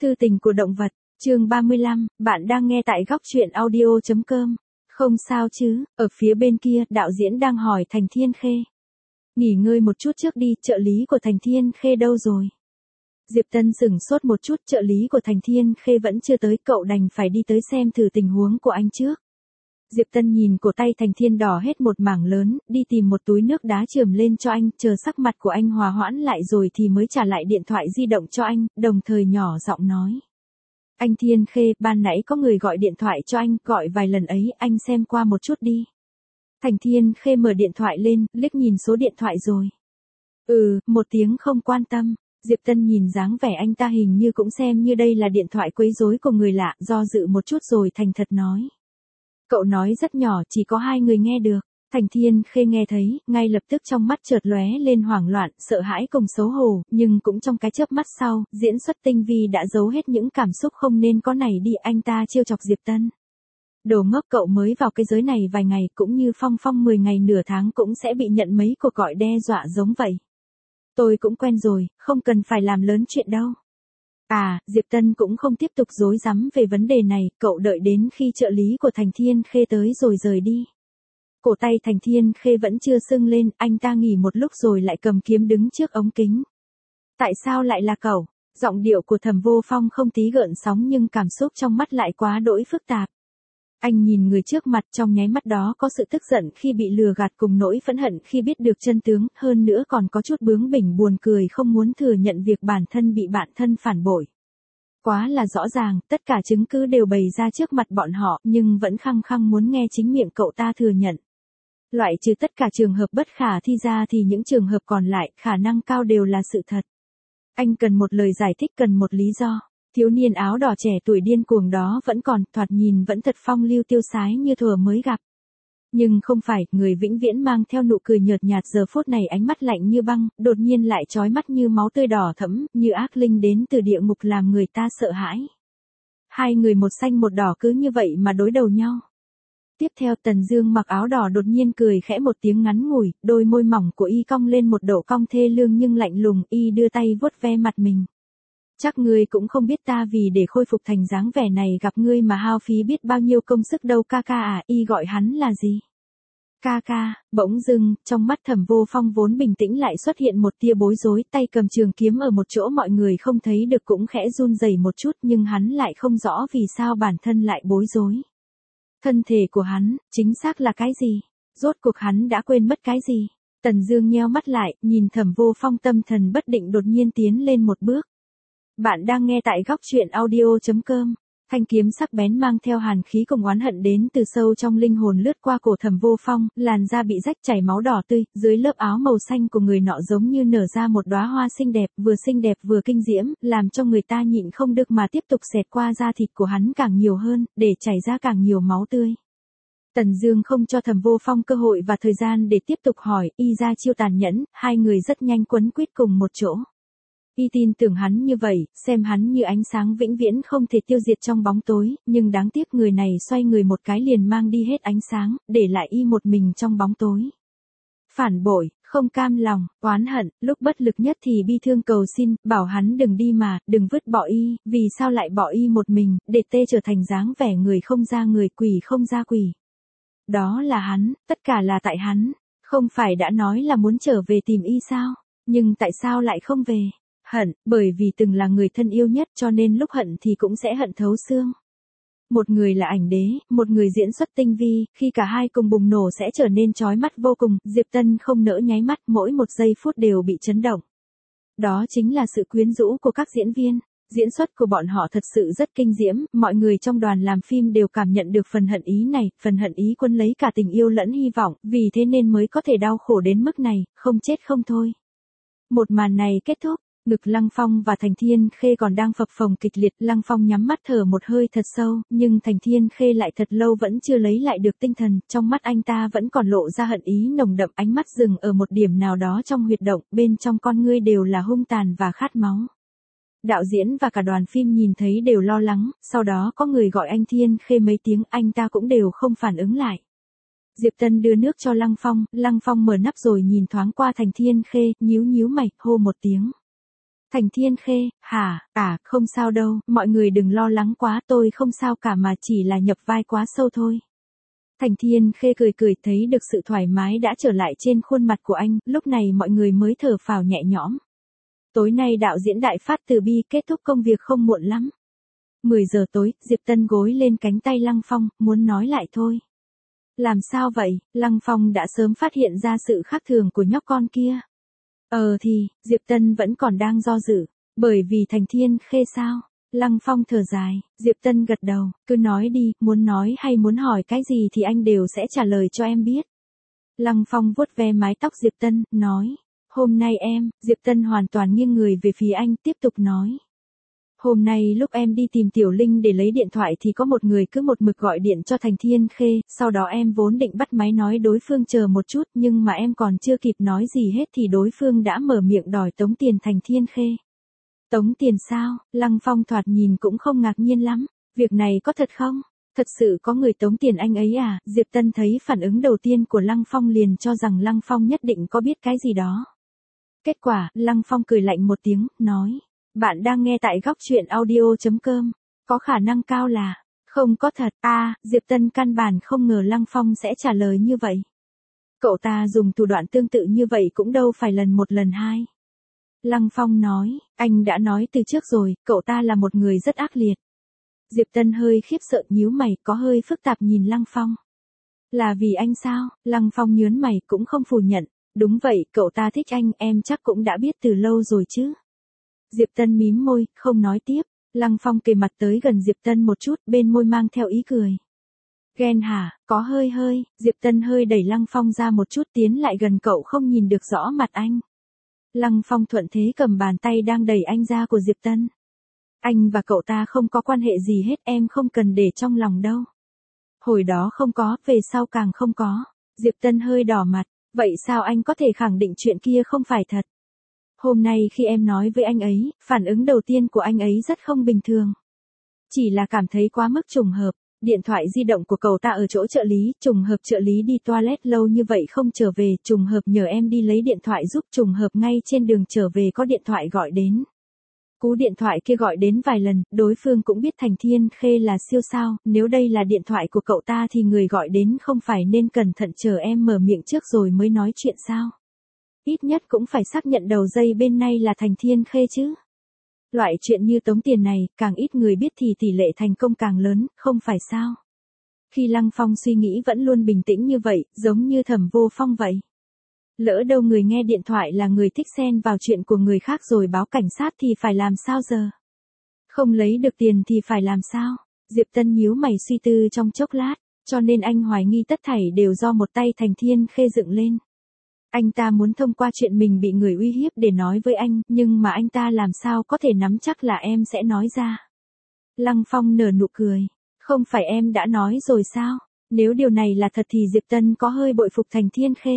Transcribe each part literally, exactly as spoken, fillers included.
Thư tình của động vật, chương ba mươi lăm, bạn đang nghe tại góc truyện audio chấm com. Không sao chứ, ở phía bên kia, đạo diễn đang hỏi Thành Thiên Khê. Nghỉ ngơi một chút trước đi, trợ lý của Thành Thiên Khê đâu rồi? Diệp Tân sửng sốt một chút, trợ lý của Thành Thiên Khê vẫn chưa tới, cậu đành phải đi tới xem thử tình huống của anh trước. Diệp Tân nhìn cổ tay Thành Thiên đỏ hết một mảng lớn, đi tìm một túi nước đá chườm lên cho anh, chờ sắc mặt của anh hòa hoãn lại rồi thì mới trả lại điện thoại di động cho anh, đồng thời nhỏ giọng nói. Anh Thiên Khê, ban nãy có người gọi điện thoại cho anh, gọi vài lần ấy, anh xem qua một chút đi. Thành Thiên Khê mở điện thoại lên, liếc nhìn số điện thoại rồi. Ừ, một tiếng không quan tâm. Diệp Tân nhìn dáng vẻ anh ta hình như cũng xem như đây là điện thoại quấy rối của người lạ, do dự một chút rồi thành thật nói. Cậu nói rất nhỏ, chỉ có hai người nghe được. Thành Thiên Khê nghe thấy, ngay lập tức trong mắt chợt lóe lên hoảng loạn, sợ hãi cùng xấu hổ, nhưng cũng trong cái chớp mắt sau, diễn xuất tinh vi đã giấu hết những cảm xúc không nên có này đi, anh ta trêu chọc Diệp Tân. Đồ ngốc, cậu mới vào cái giới này vài ngày, cũng như Phong Phong mười ngày nửa tháng cũng sẽ bị nhận mấy cuộc gọi đe dọa giống vậy. Tôi cũng quen rồi, không cần phải làm lớn chuyện đâu. À, Diệp Tân cũng không tiếp tục rối rắm về vấn đề này, cậu đợi đến khi trợ lý của Thành Thiên Khê tới rồi rời đi. Cổ tay Thành Thiên Khê vẫn chưa sưng lên, anh ta nghỉ một lúc rồi lại cầm kiếm đứng trước ống kính. Tại sao lại là cậu? Giọng điệu của Thẩm Vô Phong không tí gợn sóng nhưng cảm xúc trong mắt lại quá đỗi phức tạp. Anh nhìn người trước mặt, trong nháy mắt đó có sự tức giận khi bị lừa gạt cùng nỗi phẫn hận khi biết được chân tướng, hơn nữa còn có chút bướng bỉnh buồn cười không muốn thừa nhận việc bản thân bị bạn thân phản bội. Quá là rõ ràng, tất cả chứng cứ đều bày ra trước mặt bọn họ, nhưng vẫn khăng khăng muốn nghe chính miệng cậu ta thừa nhận. Loại trừ tất cả trường hợp bất khả thi ra thì những trường hợp còn lại, khả năng cao đều là sự thật. Anh cần một lời giải thích, cần một lý do. Thiếu niên áo đỏ trẻ tuổi điên cuồng đó vẫn còn, thoạt nhìn vẫn thật phong lưu tiêu sái như thuở mới gặp. Nhưng không phải, người vĩnh viễn mang theo nụ cười nhợt nhạt giờ phút này ánh mắt lạnh như băng, đột nhiên lại chói mắt như máu tươi đỏ thẫm, như ác linh đến từ địa ngục làm người ta sợ hãi. Hai người một xanh một đỏ cứ như vậy mà đối đầu nhau. Tiếp theo Tần Dương mặc áo đỏ đột nhiên cười khẽ một tiếng ngắn ngủi, đôi môi mỏng của y cong lên một độ cong thê lương nhưng lạnh lùng, y đưa tay vuốt ve mặt mình. Chắc ngươi cũng không biết ta vì để khôi phục thành dáng vẻ này gặp ngươi mà hao phí biết bao nhiêu công sức đâu ca ca à, y gọi hắn là gì? Ca ca, bỗng dưng, trong mắt Thẩm Vô Phong vốn bình tĩnh lại xuất hiện một tia bối rối, tay cầm trường kiếm ở một chỗ mọi người không thấy được cũng khẽ run rẩy một chút nhưng hắn lại không rõ vì sao bản thân lại bối rối. Thân thể của hắn, chính xác là cái gì? Rốt cuộc hắn đã quên mất cái gì? Tần Dương nheo mắt lại, nhìn Thẩm Vô Phong tâm thần bất định đột nhiên tiến lên một bước. Bạn đang nghe tại góc truyện audio chấm com. Thanh kiếm sắc bén mang theo hàn khí cùng oán hận đến từ sâu trong linh hồn lướt qua cổ Thẩm Vô Phong, làn da bị rách chảy máu đỏ tươi, dưới lớp áo màu xanh của người nọ giống như nở ra một đóa hoa xinh đẹp, vừa xinh đẹp vừa kinh diễm, làm cho người ta nhịn không được mà tiếp tục xẹt qua da thịt của hắn càng nhiều hơn, để chảy ra càng nhiều máu tươi. Tần Dương không cho Thẩm Vô Phong cơ hội và thời gian để tiếp tục hỏi, y ra chiêu tàn nhẫn, hai người rất nhanh quấn quýt cùng một chỗ. Y tin tưởng hắn như vậy, xem hắn như ánh sáng vĩnh viễn không thể tiêu diệt trong bóng tối, nhưng đáng tiếc người này xoay người một cái liền mang đi hết ánh sáng, để lại y một mình trong bóng tối. Phản bội, không cam lòng, oán hận, lúc bất lực nhất thì bi thương cầu xin, bảo hắn đừng đi mà, đừng vứt bỏ y, vì sao lại bỏ y một mình, để tê trở thành dáng vẻ người không ra người, quỷ không ra quỷ. Đó là hắn, tất cả là tại hắn, không phải đã nói là muốn trở về tìm y sao, nhưng tại sao lại không về? Hận, bởi vì từng là người thân yêu nhất cho nên lúc hận thì cũng sẽ hận thấu xương. Một người là ảnh đế, một người diễn xuất tinh vi, khi cả hai cùng bùng nổ sẽ trở nên chói mắt vô cùng, Diệp Tân không nỡ nháy mắt, mỗi một giây phút đều bị chấn động. Đó chính là sự quyến rũ của các diễn viên, diễn xuất của bọn họ thật sự rất kinh diễm, mọi người trong đoàn làm phim đều cảm nhận được phần hận ý này, phần hận ý quân lấy cả tình yêu lẫn hy vọng, vì thế nên mới có thể đau khổ đến mức này, không chết không thôi. Một màn này kết thúc. Ngực Lăng Phong và Thành Thiên Khê còn đang phập phồng kịch liệt, Lăng Phong nhắm mắt thở một hơi thật sâu, nhưng Thành Thiên Khê lại thật lâu vẫn chưa lấy lại được tinh thần, trong mắt anh ta vẫn còn lộ ra hận ý nồng đậm, ánh mắt dừng ở một điểm nào đó trong huyệt động, bên trong con ngươi đều là hung tàn và khát máu. Đạo diễn và cả đoàn phim nhìn thấy đều lo lắng, sau đó có người gọi anh Thiên Khê mấy tiếng, anh ta cũng đều không phản ứng lại. Diệp Tân đưa nước cho Lăng Phong, Lăng Phong mở nắp rồi nhìn thoáng qua Thành Thiên Khê, nhíu nhíu mày, hô một tiếng. Thành Thiên Khê, hả, à, không sao đâu, mọi người đừng lo lắng quá, tôi không sao cả mà chỉ là nhập vai quá sâu thôi. Thành Thiên Khê cười cười, thấy được sự thoải mái đã trở lại trên khuôn mặt của anh, lúc này mọi người mới thở phào nhẹ nhõm. Tối nay đạo diễn Đại Phát Từ Bi kết thúc công việc không muộn lắm. mười giờ tối, Diệp Tân gối lên cánh tay Lăng Phong, muốn nói lại thôi. Làm sao vậy, Lăng Phong đã sớm phát hiện ra sự khác thường của nhóc con kia. Ờ thì, Diệp Tân vẫn còn đang do dự, bởi vì Thành Thiên Khê sao? Lăng Phong thở dài, Diệp Tân gật đầu, cứ nói đi, muốn nói hay muốn hỏi cái gì thì anh đều sẽ trả lời cho em biết. Lăng Phong vuốt ve mái tóc Diệp Tân, nói, hôm nay em, Diệp Tân hoàn toàn nghiêng người về phía anh, tiếp tục nói. Hôm nay lúc em đi tìm Tiểu Linh để lấy điện thoại thì có một người cứ một mực gọi điện cho Thành Thiên Khê, sau đó em vốn định bắt máy nói đối phương chờ một chút nhưng mà em còn chưa kịp nói gì hết thì đối phương đã mở miệng đòi tống tiền Thành Thiên Khê. Tống tiền sao? Lăng Phong thoạt nhìn cũng không ngạc nhiên lắm, việc này có thật không? Thật sự có người tống tiền anh ấy à? Diệp Tân thấy phản ứng đầu tiên của Lăng Phong liền cho rằng Lăng Phong nhất định có biết cái gì đó. Kết quả, Lăng Phong cười lạnh một tiếng, nói. Bạn đang nghe tại góc truyện audio chấm com. Có khả năng cao là, không có thật. A, à, Diệp Tân căn bản không ngờ Lăng Phong sẽ trả lời như vậy. Cậu ta dùng thủ đoạn tương tự như vậy cũng đâu phải lần một lần hai. Lăng Phong nói, anh đã nói từ trước rồi, cậu ta là một người rất ác liệt. Diệp Tân hơi khiếp sợ nhíu mày, có hơi phức tạp nhìn Lăng Phong. Là vì anh sao? Lăng Phong nhớn mày cũng không phủ nhận. Đúng vậy, cậu ta thích anh, em chắc cũng đã biết từ lâu rồi chứ. Diệp Tân mím môi, không nói tiếp. Lăng Phong kề mặt tới gần Diệp Tân một chút, bên môi mang theo ý cười. Ghen hả? Có hơi hơi. Diệp Tân hơi đẩy Lăng Phong ra một chút, tiến lại gần cậu không nhìn được rõ mặt anh. Lăng Phong thuận thế cầm bàn tay đang đẩy anh ra của Diệp Tân. Anh và cậu ta không có quan hệ gì hết, em không cần để trong lòng đâu. Hồi đó không có, về sau càng không có. Diệp Tân hơi đỏ mặt. Vậy sao anh có thể khẳng định chuyện kia không phải thật? Hôm nay khi em nói với anh ấy, phản ứng đầu tiên của anh ấy rất không bình thường. Chỉ là cảm thấy quá mức trùng hợp. Điện thoại di động của cậu ta ở chỗ trợ lý, trùng hợp trợ lý đi toilet lâu như vậy không trở về, trùng hợp nhờ em đi lấy điện thoại giúp, trùng hợp ngay trên đường trở về có điện thoại gọi đến. Cú điện thoại kia gọi đến vài lần, đối phương cũng biết Thành Thiên Khê là siêu sao, nếu đây là điện thoại của cậu ta thì người gọi đến không phải nên cẩn thận chờ em mở miệng trước rồi mới nói chuyện sao? Ít nhất cũng phải xác nhận đầu dây bên này là Thành Thiên Khê chứ. Loại chuyện như tống tiền này, càng ít người biết thì tỷ lệ thành công càng lớn, không phải sao? Khi Lăng Phong suy nghĩ vẫn luôn bình tĩnh như vậy, giống như Thẩm Vô Phong vậy. Lỡ đâu người nghe điện thoại là người thích xen vào chuyện của người khác rồi báo cảnh sát thì phải làm sao giờ? Không lấy được tiền thì phải làm sao? Diệp Tân nhíu mày suy tư trong chốc lát, cho nên anh hoài nghi tất thảy đều do một tay Thành Thiên Khê dựng lên. Anh ta muốn thông qua chuyện mình bị người uy hiếp để nói với anh, nhưng mà anh ta làm sao có thể nắm chắc là em sẽ nói ra. Lăng Phong nở nụ cười. Không phải em đã nói rồi sao? Nếu điều này là thật thì Diệp Tân có hơi bội phục Thành Thiên Khê.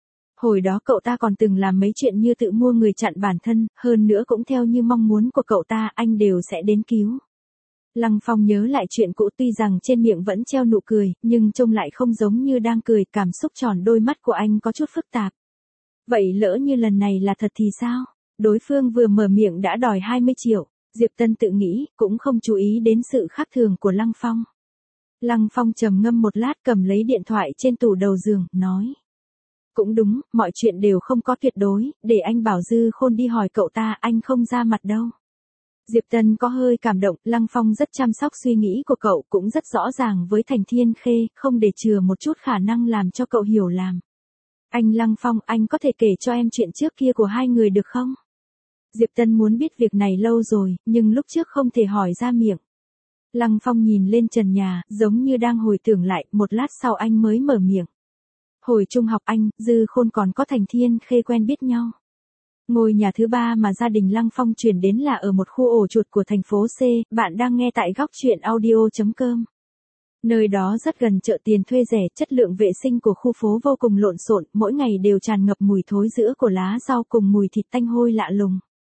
Hồi đó cậu ta còn từng làm mấy chuyện như tự mua người chặn bản thân, hơn nữa cũng theo như mong muốn của cậu ta, anh đều sẽ đến cứu. Lăng Phong nhớ lại chuyện cũ, tuy rằng trên miệng vẫn treo nụ cười, nhưng trông lại không giống như đang cười, cảm xúc tròn đôi mắt của anh có chút phức tạp. Vậy lỡ như lần này là thật thì sao? Đối phương vừa mở miệng đã đòi hai mươi triệu, Diệp Tân tự nghĩ, cũng không chú ý đến sự khác thường của Lăng Phong. Lăng Phong trầm ngâm một lát, cầm lấy điện thoại trên tủ đầu giường, nói. Cũng đúng, mọi chuyện đều không có tuyệt đối, để anh bảo Dư Khôn đi hỏi cậu ta, anh không ra mặt đâu. Diệp Tân có hơi cảm động, Lăng Phong rất chăm sóc suy nghĩ của cậu, cũng rất rõ ràng với Thành Thiên Khê, không để chừa một chút khả năng làm cho cậu hiểu lầm. Anh Lăng Phong, anh có thể kể cho em chuyện trước kia của hai người được không? Diệp Tân muốn biết việc này lâu rồi, nhưng lúc trước không thể hỏi ra miệng. Lăng Phong nhìn lên trần nhà, giống như đang hồi tưởng lại, một lát sau anh mới mở miệng. Hồi trung học anh, Dư Khôn còn có Thành Thiên Khê quen biết nhau. Ngôi nhà thứ ba mà gia đình Lăng Phong chuyển đến là ở một khu ổ chuột của thành phố C, bạn đang nghe tại góc truyện audio chấm com. Nơi đó rất gần chợ tiền thuê rẻ, chất lượng vệ sinh của khu phố vô cùng lộn xộn, mỗi ngày đều tràn ngập mùi thối rữa của lá rau cùng mùi thịt tanh hôi lạ lùng.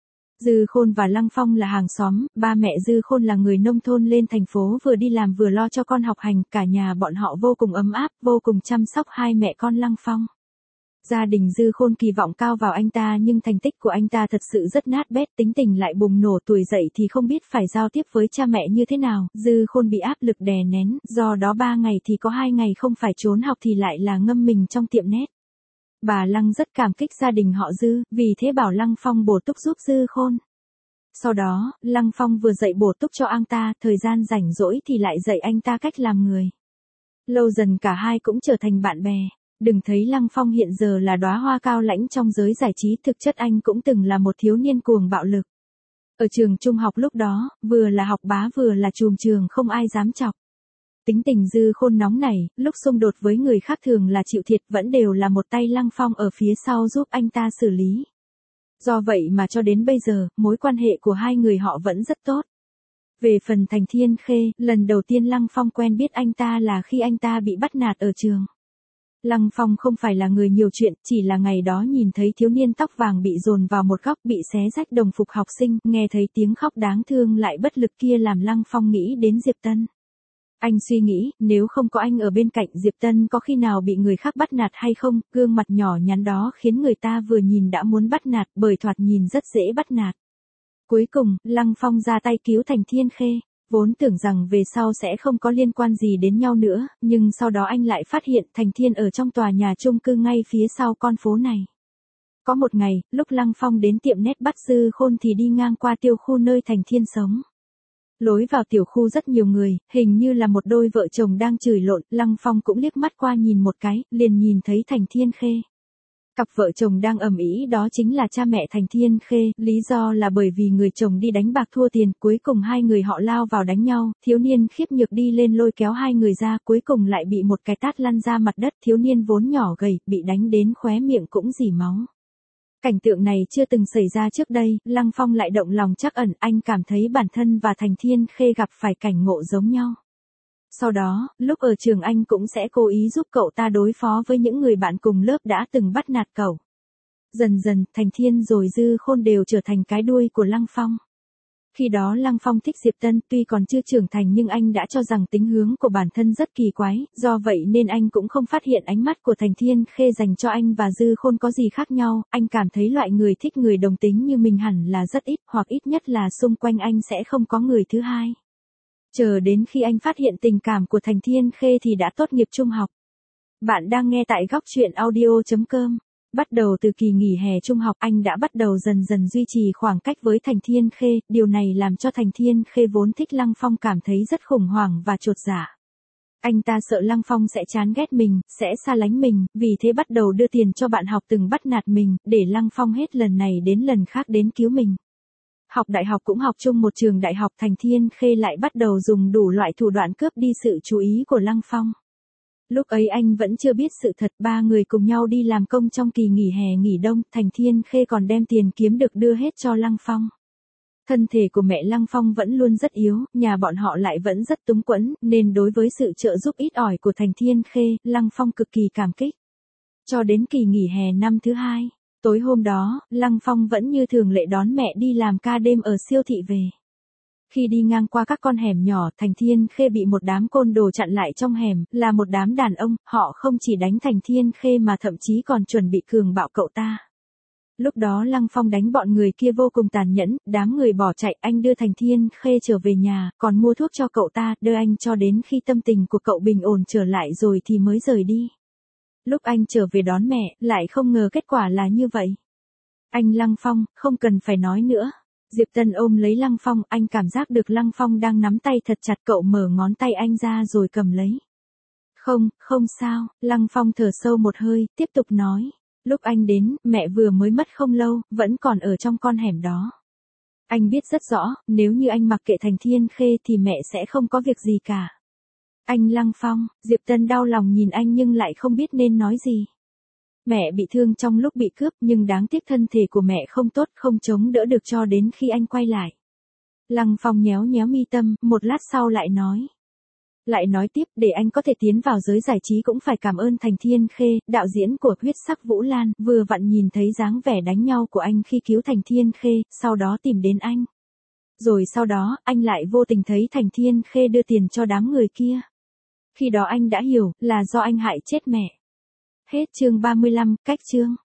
Dư Khôn và Lăng Phong là hàng xóm, ba mẹ Dư Khôn là người nông thôn lên thành phố vừa đi làm vừa lo cho con học hành, cả nhà bọn họ vô cùng ấm áp, vô cùng chăm sóc hai mẹ con Lăng Phong. Gia đình Dư Khôn kỳ vọng cao vào anh ta nhưng thành tích của anh ta thật sự rất nát bét, tính tình lại bùng nổ, tuổi dậy thì không biết phải giao tiếp với cha mẹ như thế nào, Dư Khôn bị áp lực đè nén, do đó ba ngày thì có hai ngày không phải trốn học thì lại là ngâm mình trong tiệm net. Bà Lăng rất cảm kích gia đình họ Dư, vì thế bảo Lăng Phong bổ túc giúp Dư Khôn. Sau đó, Lăng Phong vừa dạy bổ túc cho anh ta, thời gian rảnh rỗi thì lại dạy anh ta cách làm người. Lâu dần cả hai cũng trở thành bạn bè. Đừng thấy Lăng Phong hiện giờ là đóa hoa cao lãnh trong giới giải trí, thực chất anh cũng từng là một thiếu niên cuồng bạo lực. Ở trường trung học lúc đó, vừa là học bá vừa là trùm trường không ai dám chọc. Tính tình Dư Khôn nóng nảy, lúc xung đột với người khác thường là chịu thiệt, vẫn đều là một tay Lăng Phong ở phía sau giúp anh ta xử lý. Do vậy mà cho đến bây giờ, mối quan hệ của hai người họ vẫn rất tốt. Về phần Thành Thiên Khê, lần đầu tiên Lăng Phong quen biết anh ta là khi anh ta bị bắt nạt ở trường. Lăng Phong không phải là người nhiều chuyện, chỉ là ngày đó nhìn thấy thiếu niên tóc vàng bị dồn vào một góc, bị xé rách đồng phục học sinh, nghe thấy tiếng khóc đáng thương lại bất lực kia làm Lăng Phong nghĩ đến Diệp Tân. Anh suy nghĩ, nếu không có anh ở bên cạnh Diệp Tân có khi nào bị người khác bắt nạt hay không, gương mặt nhỏ nhắn đó khiến người ta vừa nhìn đã muốn bắt nạt, bởi thoạt nhìn rất dễ bắt nạt. Cuối cùng, Lăng Phong ra tay cứu Thành Thiên Khê. Vốn tưởng rằng về sau sẽ không có liên quan gì đến nhau nữa, nhưng sau đó anh lại phát hiện Thành Thiên ở trong tòa nhà chung cư ngay phía sau con phố này. Có một ngày, lúc Lăng Phong đến tiệm net bắt Dư Khôn thì đi ngang qua tiểu khu nơi Thành Thiên sống. Lối vào tiểu khu rất nhiều người, hình như là một đôi vợ chồng đang chửi lộn, Lăng Phong cũng liếc mắt qua nhìn một cái, liền nhìn thấy Thành Thiên Khê. Cặp vợ chồng đang ầm ĩ đó chính là cha mẹ Thành Thiên Khê, lý do là bởi vì người chồng đi đánh bạc thua tiền, cuối cùng hai người họ lao vào đánh nhau, thiếu niên khiếp nhược đi lên lôi kéo hai người ra, cuối cùng lại bị một cái tát lăn ra mặt đất, thiếu niên vốn nhỏ gầy, bị đánh đến khóe miệng cũng rỉ máu. Cảnh tượng này chưa từng xảy ra trước đây, Lăng Phong lại động lòng trắc ẩn, anh cảm thấy bản thân và Thành Thiên Khê gặp phải cảnh ngộ giống nhau. Sau đó, lúc ở trường anh cũng sẽ cố ý giúp cậu ta đối phó với những người bạn cùng lớp đã từng bắt nạt cậu. Dần dần, Thành Thiên rồi Dư Khôn đều trở thành cái đuôi của Lăng Phong. Khi đó Lăng Phong thích Diệp Tân, tuy còn chưa trưởng thành nhưng anh đã cho rằng tính hướng của bản thân rất kỳ quái, do vậy nên anh cũng không phát hiện ánh mắt của Thành Thiên Khê dành cho anh và Dư Khôn có gì khác nhau, anh cảm thấy loại người thích người đồng tính như mình hẳn là rất ít, hoặc ít nhất là xung quanh anh sẽ không có người thứ hai. Chờ đến khi anh phát hiện tình cảm của Thành Thiên Khê thì đã tốt nghiệp trung học. Bạn đang nghe tại góc truyện audio chấm com. Bắt đầu từ kỳ nghỉ hè trung học, anh đã bắt đầu dần dần duy trì khoảng cách với Thành Thiên Khê, điều này làm cho Thành Thiên Khê vốn thích Lăng Phong cảm thấy rất khủng hoảng và chột dạ. Anh ta sợ Lăng Phong sẽ chán ghét mình, sẽ xa lánh mình, vì thế bắt đầu đưa tiền cho bạn học từng bắt nạt mình, để Lăng Phong hết lần này đến lần khác đến cứu mình. Học đại học cũng học chung một trường đại học, Thành Thiên Khê lại bắt đầu dùng đủ loại thủ đoạn cướp đi sự chú ý của Lăng Phong. Lúc ấy anh vẫn chưa biết sự thật, ba người cùng nhau đi làm công trong kỳ nghỉ hè nghỉ đông, Thành Thiên Khê còn đem tiền kiếm được đưa hết cho Lăng Phong. Thân thể của mẹ Lăng Phong vẫn luôn rất yếu, nhà bọn họ lại vẫn rất túng quẫn, nên đối với sự trợ giúp ít ỏi của Thành Thiên Khê, Lăng Phong cực kỳ cảm kích. Cho đến kỳ nghỉ hè năm thứ hai, tối hôm đó, Lăng Phong vẫn như thường lệ đón mẹ đi làm ca đêm ở siêu thị về. Khi đi ngang qua các con hẻm nhỏ, Thành Thiên Khê bị một đám côn đồ chặn lại trong hẻm, là một đám đàn ông, họ không chỉ đánh Thành Thiên Khê mà thậm chí còn chuẩn bị cường bạo cậu ta. Lúc đó Lăng Phong đánh bọn người kia vô cùng tàn nhẫn, đám người bỏ chạy, anh đưa Thành Thiên Khê trở về nhà, còn mua thuốc cho cậu ta, đưa anh cho đến khi tâm tình của cậu bình ổn trở lại rồi thì mới rời đi. Lúc anh trở về đón mẹ, lại không ngờ kết quả là như vậy. Anh Lăng Phong, không cần phải nói nữa. Diệp Tân ôm lấy Lăng Phong, anh cảm giác được Lăng Phong đang nắm tay thật chặt, cậu mở ngón tay anh ra rồi cầm lấy. Không, không sao, Lăng Phong thở sâu một hơi, tiếp tục nói. Lúc anh đến, mẹ vừa mới mất không lâu, vẫn còn ở trong con hẻm đó. Anh biết rất rõ, nếu như anh mặc kệ Thành Thiên Khê thì mẹ sẽ không có việc gì cả. Anh Lăng Phong, Diệp Tân đau lòng nhìn anh nhưng lại không biết nên nói gì. Mẹ bị thương trong lúc bị cướp nhưng đáng tiếc thân thể của mẹ không tốt, không chống đỡ được cho đến khi anh quay lại. Lăng Phong nhéo nhéo mi tâm, một lát sau lại nói. Lại nói tiếp, để anh có thể tiến vào giới giải trí cũng phải cảm ơn Thành Thiên Khê, đạo diễn của Huyết Sắc Vũ Lan, vừa vặn nhìn thấy dáng vẻ đánh nhau của anh khi cứu Thành Thiên Khê, sau đó tìm đến anh. Rồi sau đó, anh lại vô tình thấy Thành Thiên Khê đưa tiền cho đám người kia. Khi đó anh đã hiểu, là do anh hại chết mẹ. Hết chương ba mươi lăm, cách chương.